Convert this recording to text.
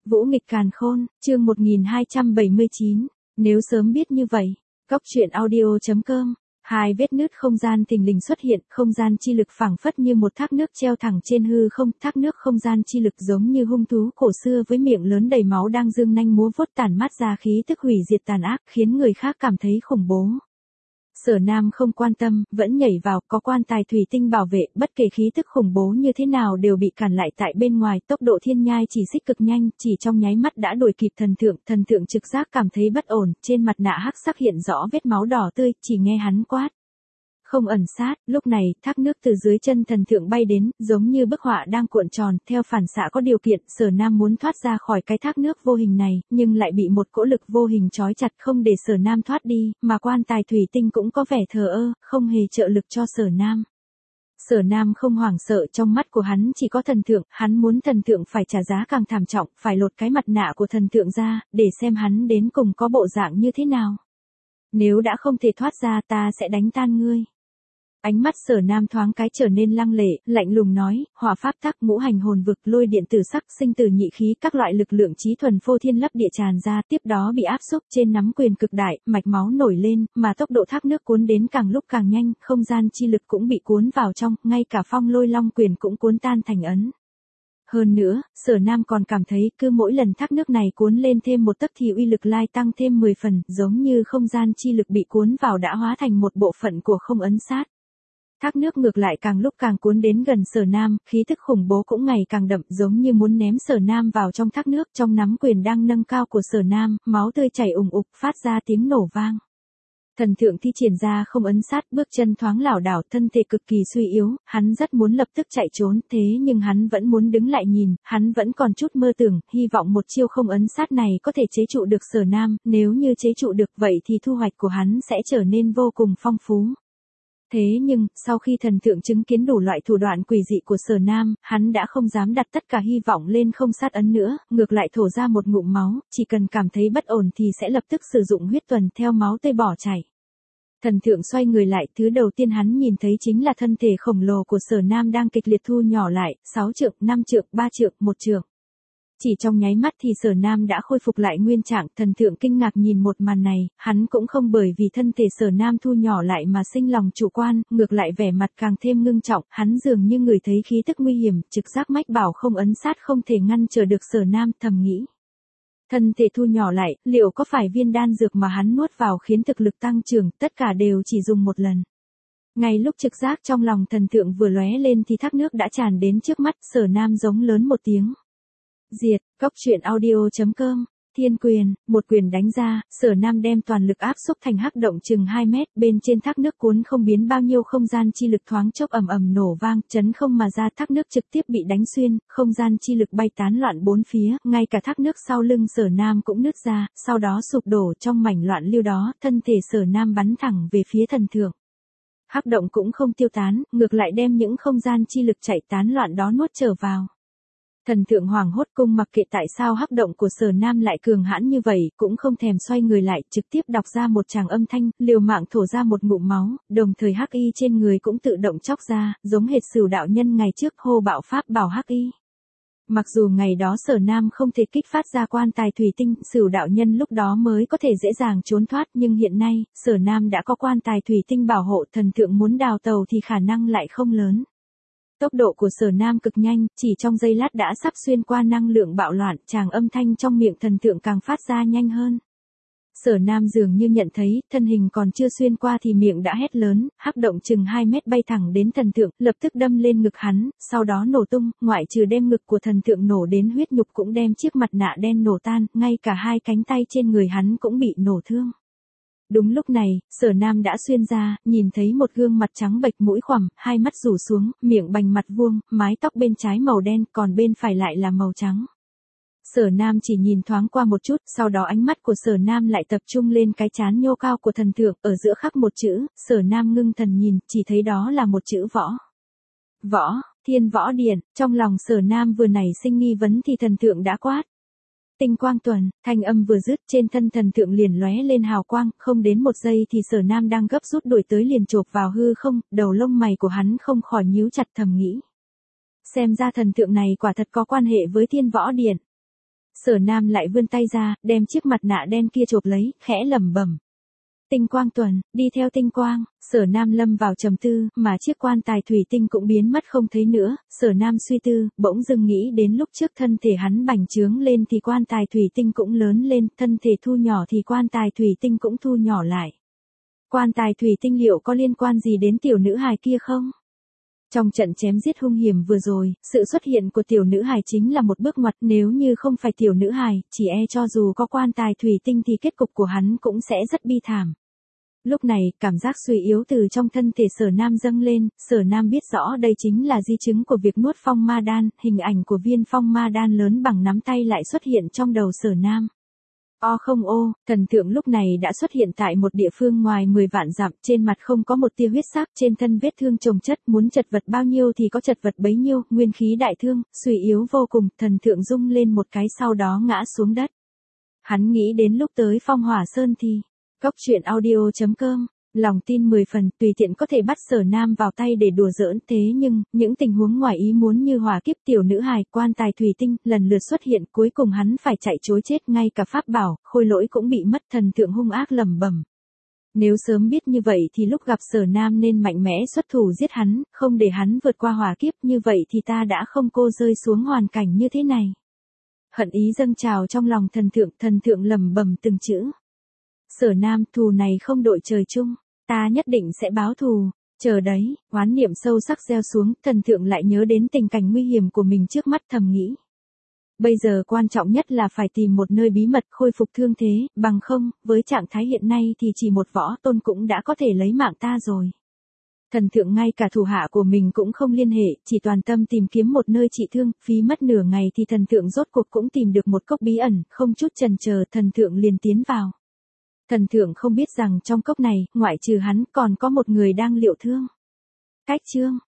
Vũ nghịch càn khôn, chương 1279. Nếu sớm biết như vậy. Góc truyện audio.com. Hai vết nứt không gian thình lình xuất hiện, không gian chi lực phảng phất như một thác nước treo thẳng trên hư không, thác nước không gian chi lực giống như hung thú cổ xưa với miệng lớn đầy máu đang dương nanh múa vuốt tản mát ra khí tức hủy diệt tàn ác, khiến người khác cảm thấy khủng bố. Sở Nam không quan tâm, vẫn nhảy vào, có quan tài thủy tinh bảo vệ, bất kể khí tức khủng bố như thế nào đều bị cản lại tại bên ngoài, tốc độ thiên nhai chỉ xích cực nhanh, chỉ trong nháy mắt đã đuổi kịp thần thượng trực giác cảm thấy bất ổn, trên mặt nạ hắc sắc hiện rõ vết máu đỏ tươi, chỉ nghe hắn quát. Không ẩn sát, lúc này, thác nước từ dưới chân thần thượng bay đến, giống như bức họa đang cuộn tròn, theo phản xạ có điều kiện, Sở Nam muốn thoát ra khỏi cái thác nước vô hình này, nhưng lại bị một cỗ lực vô hình trói chặt không để Sở Nam thoát đi, mà quan tài thủy tinh cũng có vẻ thờ ơ, không hề trợ lực cho Sở Nam. Sở Nam không hoảng sợ, trong mắt của hắn chỉ có thần thượng, hắn muốn thần thượng phải trả giá càng thảm trọng, phải lột cái mặt nạ của thần thượng ra, để xem hắn đến cùng có bộ dạng như thế nào. Nếu đã không thể thoát ra ta sẽ đánh tan ngươi. Ánh mắt Sở Nam thoáng cái trở nên lăng lệ, lạnh lùng nói, hỏa pháp tắc, ngũ hành hồn vực, lôi điện tử sắc, sinh tử nhị khí, các loại lực lượng chí thuần phô thiên lấp địa tràn ra, tiếp đó bị áp xúc trên nắm quyền cực đại, mạch máu nổi lên, mà tốc độ thác nước cuốn đến càng lúc càng nhanh, không gian chi lực cũng bị cuốn vào trong, ngay cả phong lôi long quyền cũng cuốn tan thành ấn. Hơn nữa, Sở Nam còn cảm thấy cứ mỗi lần thác nước này cuốn lên thêm một tấc thì uy lực lai tăng thêm 10 phần, giống như không gian chi lực bị cuốn vào đã hóa thành một bộ phận của không ấn sát. Thác nước ngược lại càng lúc càng cuốn đến gần Sở Nam, khí tức khủng bố cũng ngày càng đậm, giống như muốn ném Sở Nam vào trong thác nước, trong nắm quyền đang nâng cao của Sở Nam, máu tươi chảy ùng ục, phát ra tiếng nổ vang. Thần thượng thi triển ra không ấn sát, bước chân thoáng lảo đảo, thân thể cực kỳ suy yếu, hắn rất muốn lập tức chạy trốn, thế nhưng hắn vẫn muốn đứng lại nhìn, hắn vẫn còn chút mơ tưởng, hy vọng một chiêu không ấn sát này có thể chế trụ được Sở Nam, nếu như chế trụ được vậy thì thu hoạch của hắn sẽ trở nên vô cùng phong phú. Thế nhưng, sau khi thần thượng chứng kiến đủ loại thủ đoạn quỷ dị của Sở Nam, hắn đã không dám đặt tất cả hy vọng lên không sát ấn nữa, ngược lại thổ ra một ngụm máu, chỉ cần cảm thấy bất ổn thì sẽ lập tức sử dụng huyết tuần theo máu tươi bỏ chảy. Thần thượng xoay người lại, thứ đầu tiên hắn nhìn thấy chính là thân thể khổng lồ của Sở Nam đang kịch liệt thu nhỏ lại, 6 trượng, 5 trượng, 3 trượng, 1 trượng. Chỉ trong nháy mắt thì Sở Nam đã khôi phục lại nguyên trạng, thần thượng kinh ngạc nhìn một màn này, hắn cũng không bởi vì thân thể Sở Nam thu nhỏ lại mà sinh lòng chủ quan, ngược lại vẻ mặt càng thêm ngưng trọng, hắn dường như người thấy khí tức nguy hiểm, trực giác mách bảo không ấn sát không thể ngăn trở được Sở Nam, thầm nghĩ. Thân thể thu nhỏ lại, liệu có phải viên đan dược mà hắn nuốt vào khiến thực lực tăng trưởng, tất cả đều chỉ dùng một lần. Ngay lúc trực giác trong lòng thần thượng vừa lóe lên thì thác nước đã tràn đến trước mắt, Sở Nam giống lớn một tiếng. Diệt, góc truyện audio.com, thiên quyền, một quyền đánh ra, Sở Nam đem toàn lực áp xúc thành hắc động chừng 2 mét, bên trên thác nước cuốn không biến bao nhiêu không gian chi lực thoáng chốc ầm ầm nổ vang, chấn không mà ra, thác nước trực tiếp bị đánh xuyên, không gian chi lực bay tán loạn bốn phía, ngay cả thác nước sau lưng Sở Nam cũng nứt ra, sau đó sụp đổ trong mảnh loạn lưu đó, thân thể Sở Nam bắn thẳng về phía thần thượng. Hắc động cũng không tiêu tán, ngược lại đem những không gian chi lực chạy tán loạn đó nuốt trở vào. Thần thượng hoảng hốt cung mặc kệ tại sao hắc động của Sở Nam lại cường hãn như vậy, cũng không thèm xoay người lại, trực tiếp đọc ra một tràng âm thanh, liều mạng thổ ra một ngụm máu, đồng thời hắc y trên người cũng tự động chóc ra, giống hệt Sửu đạo nhân ngày trước hô bạo pháp bảo hắc y. Mặc dù ngày đó Sở Nam không thể kích phát ra quan tài thủy tinh, Sửu đạo nhân lúc đó mới có thể dễ dàng trốn thoát, nhưng hiện nay, Sở Nam đã có quan tài thủy tinh bảo hộ, thần thượng muốn đào tàu thì khả năng lại không lớn. Tốc độ của Sở Nam cực nhanh, chỉ trong giây lát đã sắp xuyên qua năng lượng bạo loạn, tràng âm thanh trong miệng thần thượng càng phát ra nhanh hơn. Sở Nam dường như nhận thấy, thân hình còn chưa xuyên qua thì miệng đã hét lớn, hắc động chừng 2 mét bay thẳng đến thần thượng, lập tức đâm lên ngực hắn, sau đó nổ tung, ngoại trừ đem ngực của thần thượng nổ đến huyết nhục cũng đem chiếc mặt nạ đen nổ tan, ngay cả hai cánh tay trên người hắn cũng bị nổ thương. Đúng lúc này, Sở Nam đã xuyên ra, nhìn thấy một gương mặt trắng bệch, mũi khoằm, hai mắt rủ xuống, miệng bành mặt vuông, mái tóc bên trái màu đen, còn bên phải lại là màu trắng. Sở Nam chỉ nhìn thoáng qua một chút, sau đó ánh mắt của Sở Nam lại tập trung lên cái trán nhô cao của thần thượng, ở giữa khắc một chữ, Sở Nam ngưng thần nhìn, chỉ thấy đó là một chữ võ. Võ, Thiên Võ Điện, trong lòng Sở Nam vừa nảy sinh nghi vấn thì thần thượng đã quát. Tinh quang tuần, thanh âm vừa dứt, trên thân thần thượng liền lóe lên hào quang, không đến một giây thì Sở Nam đang gấp rút đuổi tới liền chộp vào hư không, đầu lông mày của hắn không khỏi nhíu chặt, thầm nghĩ. Xem ra thần thượng này quả thật có quan hệ với Thiên Võ Điện. Sở Nam lại vươn tay ra, đem chiếc mặt nạ đen kia chộp lấy, khẽ lẩm bẩm. Tinh quang tuần, đi theo tinh quang, Sở Nam lâm vào trầm tư, mà chiếc quan tài thủy tinh cũng biến mất không thấy nữa, Sở Nam suy tư, bỗng dưng nghĩ đến lúc trước thân thể hắn bành trướng lên thì quan tài thủy tinh cũng lớn lên, thân thể thu nhỏ thì quan tài thủy tinh cũng thu nhỏ lại. Quan tài thủy tinh liệu có liên quan gì đến tiểu nữ hài kia không? Trong trận chém giết hung hiểm vừa rồi, sự xuất hiện của tiểu nữ hài chính là một bước ngoặt, nếu như không phải tiểu nữ hài, chỉ e cho dù có quan tài thủy tinh thì kết cục của hắn cũng sẽ rất bi thảm. Lúc này, cảm giác suy yếu từ trong thân thể Sở Nam dâng lên, Sở Nam biết rõ đây chính là di chứng của việc nuốt phong ma đan, hình ảnh của viên phong ma đan lớn bằng nắm tay lại xuất hiện trong đầu Sở Nam. O không ô, thần tượng lúc này đã xuất hiện tại một địa phương ngoài 10 vạn dặm, trên mặt không có một tia huyết sắc, trên thân vết thương chồng chất, muốn chật vật bao nhiêu thì có chật vật bấy nhiêu, nguyên khí đại thương, suy yếu vô cùng, thần tượng rung lên một cái sau đó ngã xuống đất. Hắn nghĩ đến lúc tới Phong Hỏa Sơn thì, Cốc truyện audio.com, lòng tin 10 phần, tùy tiện có thể bắt Sở Nam vào tay để đùa giỡn, thế nhưng, những tình huống ngoài ý muốn như hỏa kiếp tiểu nữ hài, quan tài thủy tinh, lần lượt xuất hiện, cuối cùng hắn phải chạy trối chết, ngay cả pháp bảo, khôi lỗi cũng bị mất, thần tượng hung ác lẩm bẩm. Nếu sớm biết như vậy thì lúc gặp Sở Nam nên mạnh mẽ xuất thủ giết hắn, không để hắn vượt qua hỏa kiếp, như vậy thì ta đã không cô rơi xuống hoàn cảnh như thế này. Hận ý dâng trào trong lòng thần tượng lẩm bẩm từng chữ. Sở Nam, thù này không đội trời chung, ta nhất định sẽ báo thù, chờ đấy, oán niệm sâu sắc gieo xuống, thần tượng lại nhớ đến tình cảnh nguy hiểm của mình trước mắt thầm nghĩ. Bây giờ quan trọng nhất là phải tìm một nơi bí mật khôi phục thương thế, bằng không, với trạng thái hiện nay thì chỉ một võ tôn cũng đã có thể lấy mạng ta rồi. Thần tượng ngay cả thủ hạ của mình cũng không liên hệ, chỉ toàn tâm tìm kiếm một nơi trị thương, phí mất nửa ngày thì thần tượng rốt cuộc cũng tìm được một cốc bí ẩn, không chút chần chờ thần tượng liền tiến vào. Thần tượng không biết rằng trong cốc này, ngoại trừ hắn còn có một người đang liệu thương. Cách chương